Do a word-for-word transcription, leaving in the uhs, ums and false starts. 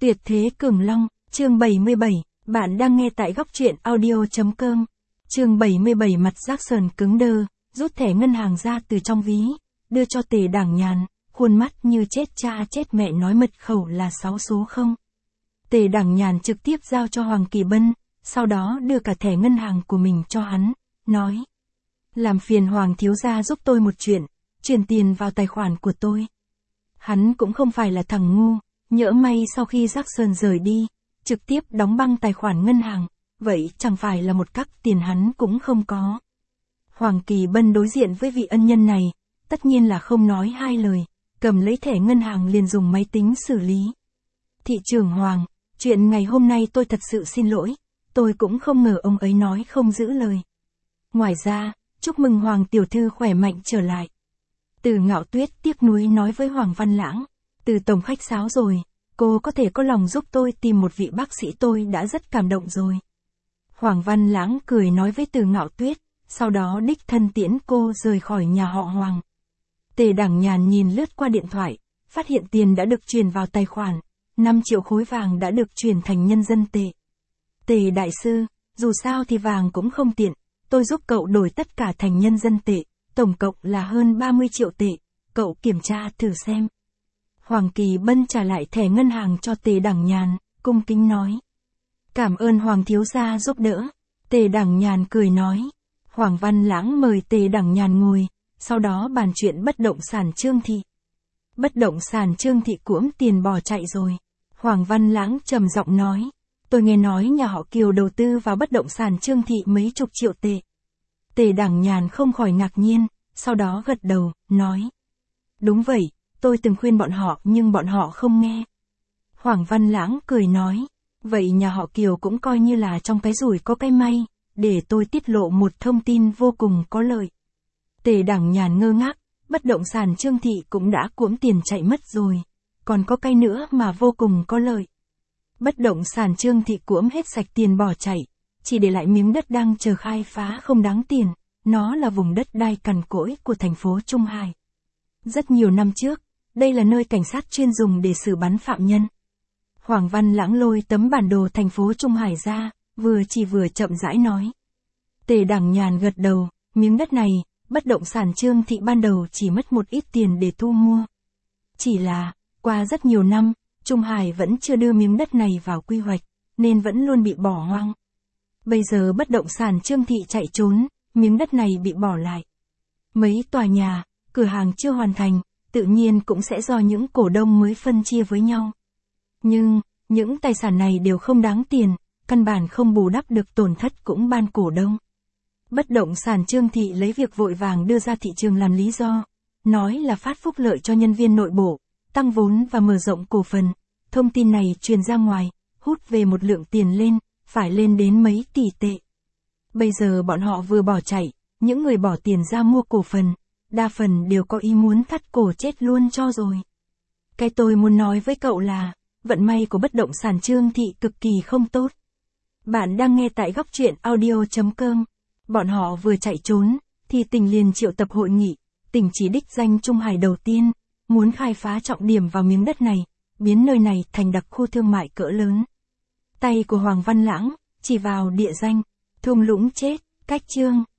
Tuyệt thế cường long, chương bảy mươi bảy, bạn đang nghe tại góc truyện audio.com. Chương bảy mươi bảy. Mặt Jackson cứng đơ, rút thẻ ngân hàng ra từ trong ví, đưa cho Tề Đảng Nhàn, khuôn mắt như chết cha chết mẹ nói mật khẩu là sáu số không. Tề Đảng Nhàn trực tiếp giao cho Hoàng Kỳ Bân, sau đó đưa cả thẻ ngân hàng của mình cho hắn, nói: làm phiền Hoàng thiếu gia giúp tôi một chuyện, chuyển tiền vào tài khoản của tôi. Hắn cũng không phải là thằng ngu, nhỡ may sau khi Jackson rời đi, trực tiếp đóng băng tài khoản ngân hàng, vậy chẳng phải là một cắc tiền hắn cũng không có. Hoàng Kỳ Bân đối diện với vị ân nhân này, tất nhiên là không nói hai lời, cầm lấy thẻ ngân hàng liền dùng máy tính xử lý. Thị trưởng Hoàng, chuyện ngày hôm nay tôi thật sự xin lỗi, tôi cũng không ngờ ông ấy nói không giữ lời. Ngoài ra, chúc mừng Hoàng tiểu thư khỏe mạnh trở lại. Từ Ngạo Tuyết tiếc nuối nói với Hoàng Văn Lãng, Từ tổng khách sáo rồi, cô có thể có lòng giúp tôi tìm một vị bác sĩ tôi đã rất cảm động rồi. Hoàng Văn Lãng cười nói với Từ Ngạo Tuyết, sau đó đích thân tiễn cô rời khỏi nhà họ Hoàng. Tề Đảng Nhàn nhìn lướt qua điện thoại, phát hiện tiền đã được chuyển vào tài khoản, năm triệu khối vàng đã được chuyển thành nhân dân tệ. Tề đại sư, dù sao thì vàng cũng không tiện, tôi giúp cậu đổi tất cả thành nhân dân tệ, tổng cộng là hơn ba mươi triệu tệ, cậu kiểm tra thử xem. Hoàng Kỳ Bân trả lại thẻ ngân hàng cho Tề Đảng Nhàn, cung kính nói: cảm ơn Hoàng thiếu gia giúp đỡ. Tề Đảng Nhàn cười nói. Hoàng Văn Lãng mời Tề Đảng Nhàn ngồi, sau đó bàn chuyện bất động sản Trương Thị. Bất động sản Trương Thị cuỗm tiền bỏ chạy rồi. Hoàng Văn Lãng trầm giọng nói: tôi nghe nói nhà họ Kiều đầu tư vào bất động sản Trương Thị mấy chục triệu tệ. Tề Đảng Nhàn không khỏi ngạc nhiên, sau đó gật đầu, nói: đúng vậy, tôi từng khuyên bọn họ nhưng bọn họ không nghe. Hoàng Văn Lãng cười nói: vậy nhà họ Kiều cũng coi như là trong cái rủi có cái may, để tôi tiết lộ một thông tin vô cùng có lợi. Tề Đảng Nhàn ngơ ngác, bất động sản Trương Thị cũng đã cuỗm tiền chạy mất rồi, còn có cái nữa mà vô cùng có lợi. Bất động sản Trương Thị cuỗm hết sạch tiền bỏ chạy, chỉ để lại miếng đất đang chờ khai phá không đáng tiền, nó là vùng đất đai cằn cỗi của thành phố Trung Hải. Rất nhiều năm trước, đây là nơi cảnh sát chuyên dùng để xử bắn phạm nhân. Hoàng Văn Lãng lôi tấm bản đồ thành phố Trung Hải ra, vừa chỉ vừa chậm rãi nói. Tề Đảng Nhàn gật đầu, miếng đất này, bất động sản Trương Thị ban đầu chỉ mất một ít tiền để thu mua. Chỉ là, qua rất nhiều năm, Trung Hải vẫn chưa đưa miếng đất này vào quy hoạch, nên vẫn luôn bị bỏ hoang. Bây giờ bất động sản Trương Thị chạy trốn, miếng đất này bị bỏ lại. Mấy tòa nhà, cửa hàng chưa hoàn thành, tự nhiên cũng sẽ do những cổ đông mới phân chia với nhau. Nhưng, những tài sản này đều không đáng tiền, căn bản không bù đắp được tổn thất cũng ban cổ đông. Bất động sản Trương Thị lấy việc vội vàng đưa ra thị trường làm lý do, nói là phát phúc lợi cho nhân viên nội bộ, tăng vốn và mở rộng cổ phần. Thông tin này truyền ra ngoài, hút về một lượng tiền lên, phải lên đến mấy tỷ tệ. Bây giờ bọn họ vừa bỏ chạy, những người bỏ tiền ra mua cổ phần, đa phần đều có ý muốn thắt cổ chết luôn cho rồi. Cái tôi muốn nói với cậu là, vận may của bất động sản Trương Thị cực kỳ không tốt. Bạn đang nghe tại góc truyện audio.com. Bọn họ vừa chạy trốn, thì tỉnh liền triệu tập hội nghị, tỉnh chỉ đích danh Trung Hải đầu tiên, muốn khai phá trọng điểm vào miếng đất này, biến nơi này thành đặc khu thương mại cỡ lớn. Tay của Hoàng Văn Lãng chỉ vào địa danh, thung lũng chết, cách Trương